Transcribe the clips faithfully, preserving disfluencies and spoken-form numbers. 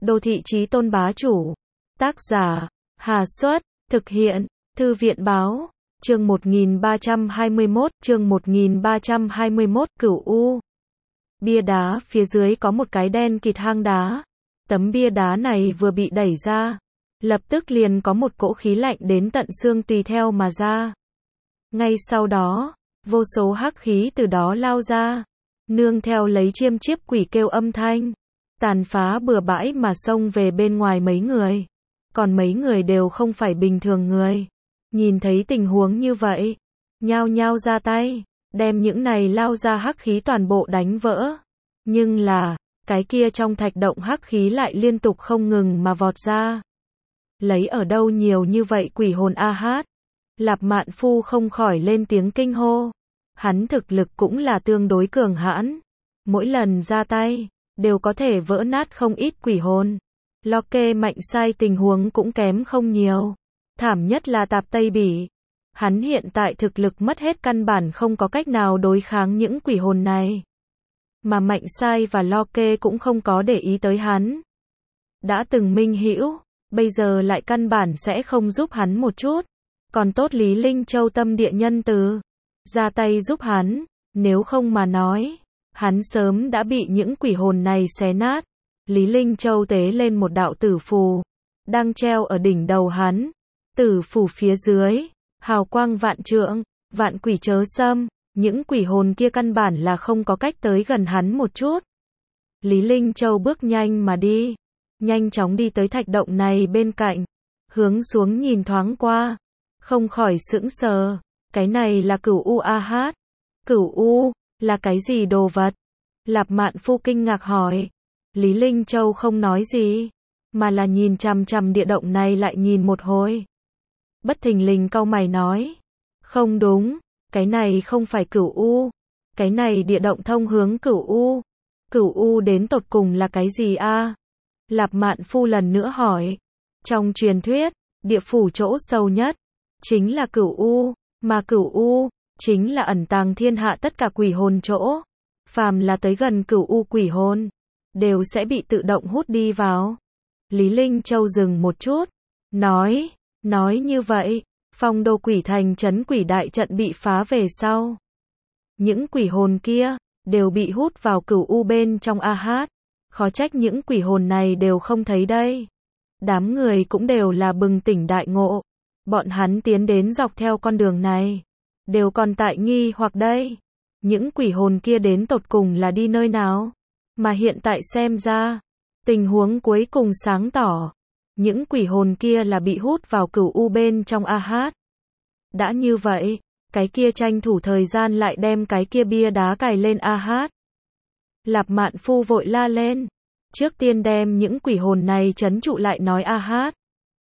Đô thị chí tôn bá chủ. Tác giả, Hà Xuất, thực hiện, Thư viện báo, chương một nghìn ba trăm hai mươi mốt, chương một nghìn ba trăm hai mươi mốt, Cửu U. Bia đá phía dưới có một cái đen kịt hang đá. Tấm bia đá này vừa bị đẩy ra, lập tức liền có một cỗ khí lạnh đến tận xương tùy theo mà ra. Ngay sau đó, vô số hắc khí từ đó lao ra, nương theo lấy chiêm chiếp quỷ kêu âm thanh, tàn phá bừa bãi mà xông về bên ngoài mấy người. Còn mấy người đều không phải bình thường người. Nhìn thấy tình huống như vậy, nhao nhao ra tay, đem những này lao ra hắc khí toàn bộ đánh vỡ. Nhưng là, cái kia trong thạch động hắc khí lại liên tục không ngừng mà vọt ra. Lấy ở đâu nhiều như vậy quỷ hồn a hát? Lạp Mạn Phu không khỏi lên tiếng kinh hô. Hắn thực lực cũng là tương đối cường hãn. Mỗi lần ra tay, đều có thể vỡ nát không ít quỷ hồn. Locke Mạnh Sai tình huống cũng kém không nhiều. Thảm nhất là Tạp Tây Bỉ. Hắn hiện tại thực lực mất hết, căn bản không có cách nào đối kháng những quỷ hồn này. Mà Mạnh Sai và Locke cũng không có để ý tới hắn. Đã từng minh hữu, bây giờ lại căn bản sẽ không giúp hắn một chút. Còn tốt Lý Linh Châu tâm địa nhân từ, ra tay giúp hắn, nếu không mà nói, hắn sớm đã bị những quỷ hồn này xé nát. Lý Linh Châu tế lên một đạo tử phù, đang treo ở đỉnh đầu hắn. Tử phù phía dưới, hào quang vạn trượng, vạn quỷ chớ xâm, những quỷ hồn kia căn bản là không có cách tới gần hắn một chút. Lý Linh Châu bước nhanh mà đi, nhanh chóng đi tới thạch động này bên cạnh, hướng xuống nhìn thoáng qua, không khỏi sững sờ, cái này là Cửu U a hát. Cửu U, là cái gì đồ vật? Lạp Mạn Phu kinh ngạc hỏi. Lý Linh Châu không nói gì, mà là nhìn chằm chằm địa động này lại nhìn một hồi. Bất thình lình cau mày nói, không đúng, cái này không phải Cửu U, cái này địa động thông hướng Cửu U. Cửu U đến tột cùng là cái gì a? Lạp Mạn Phu lần nữa hỏi. Trong truyền thuyết, địa phủ chỗ sâu nhất chính là Cửu U, mà Cửu U chính là ẩn tàng thiên hạ tất cả quỷ hồn chỗ. Phàm là tới gần Cửu U quỷ hồn, đều sẽ bị tự động hút đi vào. Lý Linh Châu dừng một chút, nói, nói như vậy, Phong Đô quỷ thành trấn quỷ đại trận bị phá về sau. Những quỷ hồn kia, đều bị hút vào Cửu U bên trong a hát. Khó trách những quỷ hồn này đều không thấy đây. Đám người cũng đều là bừng tỉnh đại ngộ. Bọn hắn tiến đến dọc theo con đường này, đều còn tại nghi hoặc đây. Những quỷ hồn kia đến tột cùng là đi nơi nào? Mà hiện tại xem ra, tình huống cuối cùng sáng tỏ. Những quỷ hồn kia là bị hút vào Cửu U bên trong a hát. Đã như vậy, cái kia tranh thủ thời gian lại đem cái kia bia đá cài lên a hát. Lạp Mạn Phu vội la lên. Trước tiên đem những quỷ hồn này trấn trụ lại nói a hát.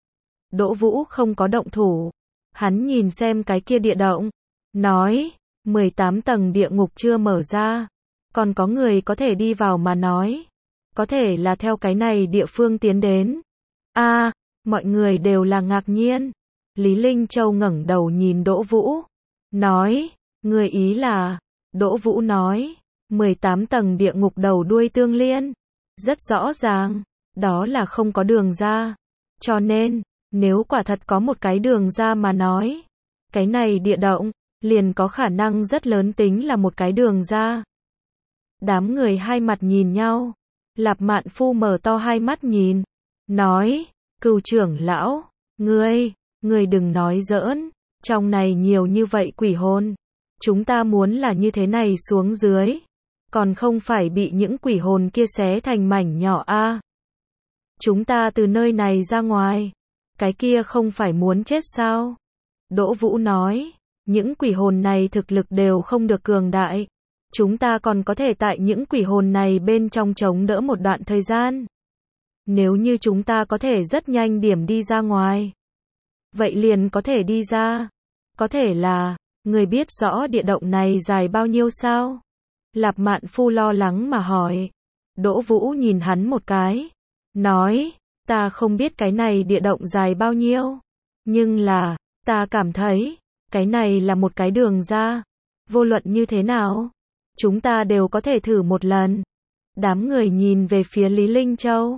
Đỗ Vũ không có động thủ. Hắn nhìn xem cái kia địa động, nói, mười tám tầng địa ngục chưa mở ra. Còn có người có thể đi vào mà nói. Có thể là theo cái này địa phương tiến đến. a à, mọi người đều là ngạc nhiên. Lý Linh Châu ngẩng đầu nhìn Đỗ Vũ. Nói, người ý là, Đỗ Vũ nói, mười tám tầng địa ngục đầu đuôi tương liên. Rất rõ ràng, đó là không có đường ra. Cho nên, nếu quả thật có một cái đường ra mà nói, cái này địa động, liền có khả năng rất lớn tính là một cái đường ra. Đám người hai mặt nhìn nhau. Lạp Mạn Phu mở to hai mắt nhìn. Nói, Cửu trưởng lão, ngươi, ngươi đừng nói giỡn. Trong này nhiều như vậy quỷ hồn. Chúng ta muốn là như thế này xuống dưới. Còn không phải bị những quỷ hồn kia xé thành mảnh nhỏ a à. Chúng ta từ nơi này ra ngoài. Cái kia không phải muốn chết sao? Đỗ Vũ nói, những quỷ hồn này thực lực đều không được cường đại. Chúng ta còn có thể tại những quỷ hồn này bên trong chống đỡ một đoạn thời gian. Nếu như chúng ta có thể rất nhanh điểm đi ra ngoài, vậy liền có thể đi ra. Có thể là, người biết rõ địa động này dài bao nhiêu sao? Lạp Mạn Phu lo lắng mà hỏi. Đỗ Vũ nhìn hắn một cái, nói, ta không biết cái này địa động dài bao nhiêu. Nhưng là, ta cảm thấy, cái này là một cái đường ra. Vô luận như thế nào, chúng ta đều có thể thử một lần. Đám người nhìn về phía Lý Linh Châu.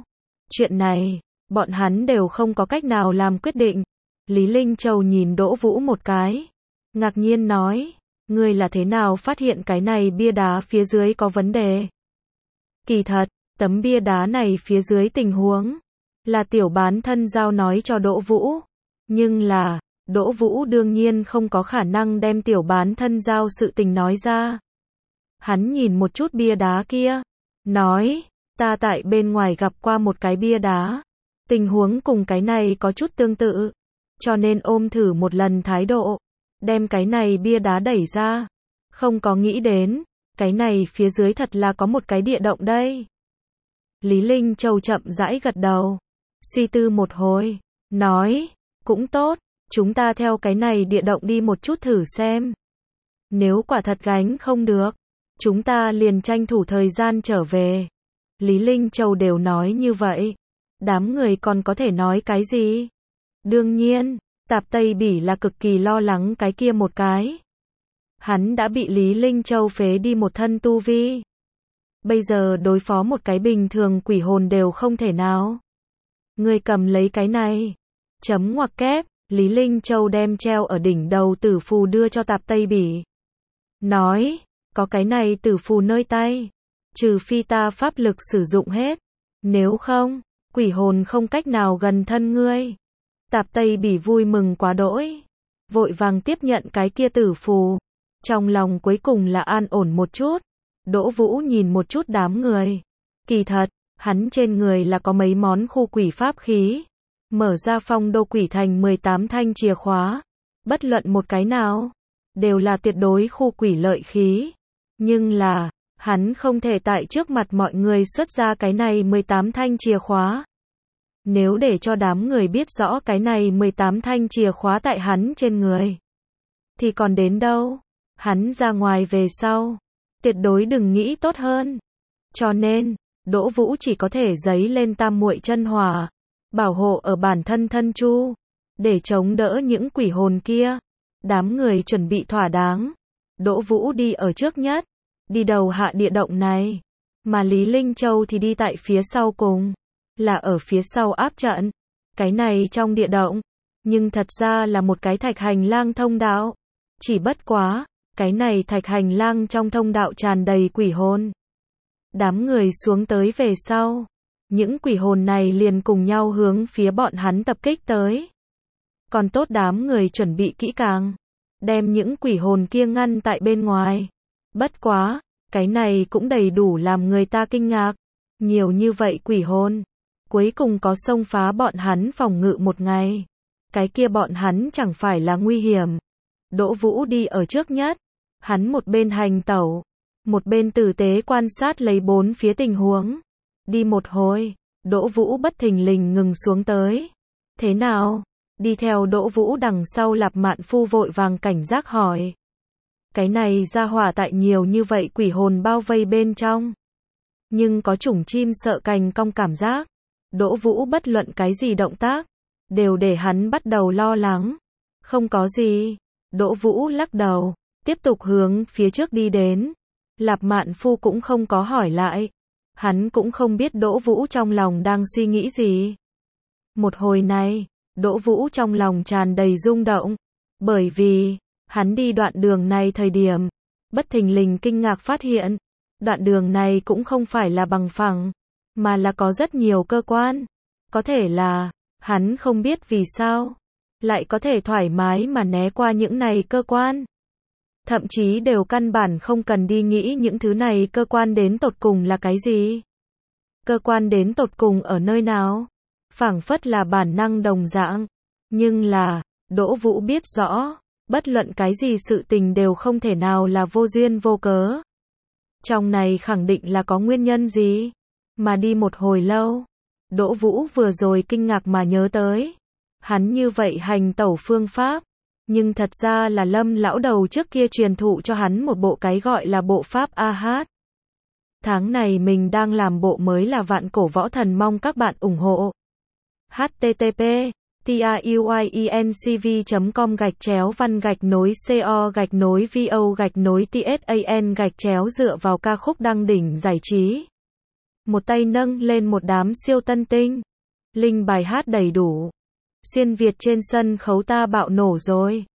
Chuyện này, bọn hắn đều không có cách nào làm quyết định. Lý Linh Châu nhìn Đỗ Vũ một cái, ngạc nhiên nói, ngươi là thế nào phát hiện cái này bia đá phía dưới có vấn đề? Kỳ thật, tấm bia đá này phía dưới tình huống, là tiểu bán thân giao nói cho Đỗ Vũ. Nhưng là, Đỗ Vũ đương nhiên không có khả năng đem tiểu bán thân giao sự tình nói ra. Hắn nhìn một chút bia đá kia, nói, ta tại bên ngoài gặp qua một cái bia đá. Tình huống cùng cái này có chút tương tự. Cho nên ôm thử một lần thái độ, đem cái này bia đá đẩy ra. Không có nghĩ đến, cái này phía dưới thật là có một cái địa động đây. Lý Linh Châu chậm rãi gật đầu, suy tư một hồi, nói, cũng tốt, chúng ta theo cái này địa động đi một chút thử xem. Nếu quả thật gánh không được, chúng ta liền tranh thủ thời gian trở về. Lý Linh Châu đều nói như vậy, đám người còn có thể nói cái gì? Đương nhiên, Tạp Tây Bỉ là cực kỳ lo lắng cái kia một cái. Hắn đã bị Lý Linh Châu phế đi một thân tu vi. Bây giờ đối phó một cái bình thường quỷ hồn đều không thể nào. Ngươi cầm lấy cái này. Chấm ngoặc kép, Lý Linh Châu đem treo ở đỉnh đầu tử phù đưa cho Tạp Tây Bỉ. Nói, có cái này tử phù nơi tay. Trừ phi ta pháp lực sử dụng hết. Nếu không, quỷ hồn không cách nào gần thân ngươi. Tạp Tây Bỉ vui mừng quá đỗi. Vội vàng tiếp nhận cái kia tử phù. Trong lòng cuối cùng là an ổn một chút. Đỗ Vũ nhìn một chút đám người. Kỳ thật, hắn trên người là có mấy món khu quỷ pháp khí. Mở ra phong đô quỷ thành mười tám thanh chìa khóa. Bất luận một cái nào, đều là tuyệt đối khu quỷ lợi khí. Nhưng là, hắn không thể tại trước mặt mọi người xuất ra cái này mười tám thanh chìa khóa. Nếu để cho đám người biết rõ cái này mười tám thanh chìa khóa tại hắn trên người, thì còn đến đâu? Hắn ra ngoài về sau, tuyệt đối đừng nghĩ tốt hơn. Cho nên, Đỗ Vũ chỉ có thể giấy lên tam muội chân hỏa, bảo hộ ở bản thân thân chu, để chống đỡ những quỷ hồn kia. Đám người chuẩn bị thỏa đáng. Đỗ Vũ đi ở trước nhất, đi đầu hạ địa động này, mà Lý Linh Châu thì đi tại phía sau cùng, là ở phía sau áp trận. Cái này trong địa động, nhưng thật ra là một cái thạch hành lang thông đạo. Chỉ bất quá, cái này thạch hành lang trong thông đạo tràn đầy quỷ hồn. Đám người xuống tới về sau, những quỷ hồn này liền cùng nhau hướng phía bọn hắn tập kích tới. Còn tốt đám người chuẩn bị kỹ càng, đem những quỷ hồn kia ngăn tại bên ngoài. Bất quá, cái này cũng đầy đủ làm người ta kinh ngạc. Nhiều như vậy quỷ hồn, cuối cùng có xông phá bọn hắn phòng ngự một ngày. Cái kia bọn hắn chẳng phải là nguy hiểm. Đỗ Vũ đi ở trước nhất, hắn một bên hành tẩu, một bên tử tế quan sát lấy bốn phía tình huống. Đi một hồi, Đỗ Vũ bất thình lình ngừng xuống tới. Thế nào? Đi theo Đỗ Vũ đằng sau Lạp Mạn Phu vội vàng cảnh giác hỏi. Cái này ra hỏa tại nhiều như vậy quỷ hồn bao vây bên trong. Nhưng có chủng chim sợ cành cong cảm giác. Đỗ Vũ bất luận cái gì động tác, đều để hắn bắt đầu lo lắng. Không có gì. Đỗ Vũ lắc đầu, tiếp tục hướng phía trước đi đến. Lạp Mạn Phu cũng không có hỏi lại. Hắn cũng không biết Đỗ Vũ trong lòng đang suy nghĩ gì. Một hồi này, Đỗ Vũ trong lòng tràn đầy rung động. Bởi vì, hắn đi đoạn đường này thời điểm, bất thình lình kinh ngạc phát hiện, đoạn đường này cũng không phải là bằng phẳng, mà là có rất nhiều cơ quan. Có thể là, hắn không biết vì sao, lại có thể thoải mái mà né qua những này cơ quan. Thậm chí đều căn bản không cần đi nghĩ những thứ này cơ quan đến tột cùng là cái gì. Cơ quan đến tột cùng ở nơi nào? Phảng phất là bản năng đồng dạng. Nhưng là, Đỗ Vũ biết rõ, bất luận cái gì sự tình đều không thể nào là vô duyên vô cớ. Trong này khẳng định là có nguyên nhân gì. Mà đi một hồi lâu, Đỗ Vũ vừa rồi kinh ngạc mà nhớ tới. Hắn như vậy hành tẩu phương pháp, nhưng thật ra là Lâm lão đầu trước kia truyền thụ cho hắn một bộ cái gọi là bộ pháp A Hát. Tháng này mình đang làm bộ mới là Vạn Cổ Võ Thần, mong các bạn ủng hộ. h t t p tiuyencv chấm com gạch chéo văn gạch nối co gạch nối vo gạch nối tsan gạch chéo dựa vào ca khúc đăng đỉnh giải trí. một tay nâng lên một đám siêu tân tinh. Linh bài hát đầy đủ. Xuyên Việt trên sân khấu ta bạo nổ rồi.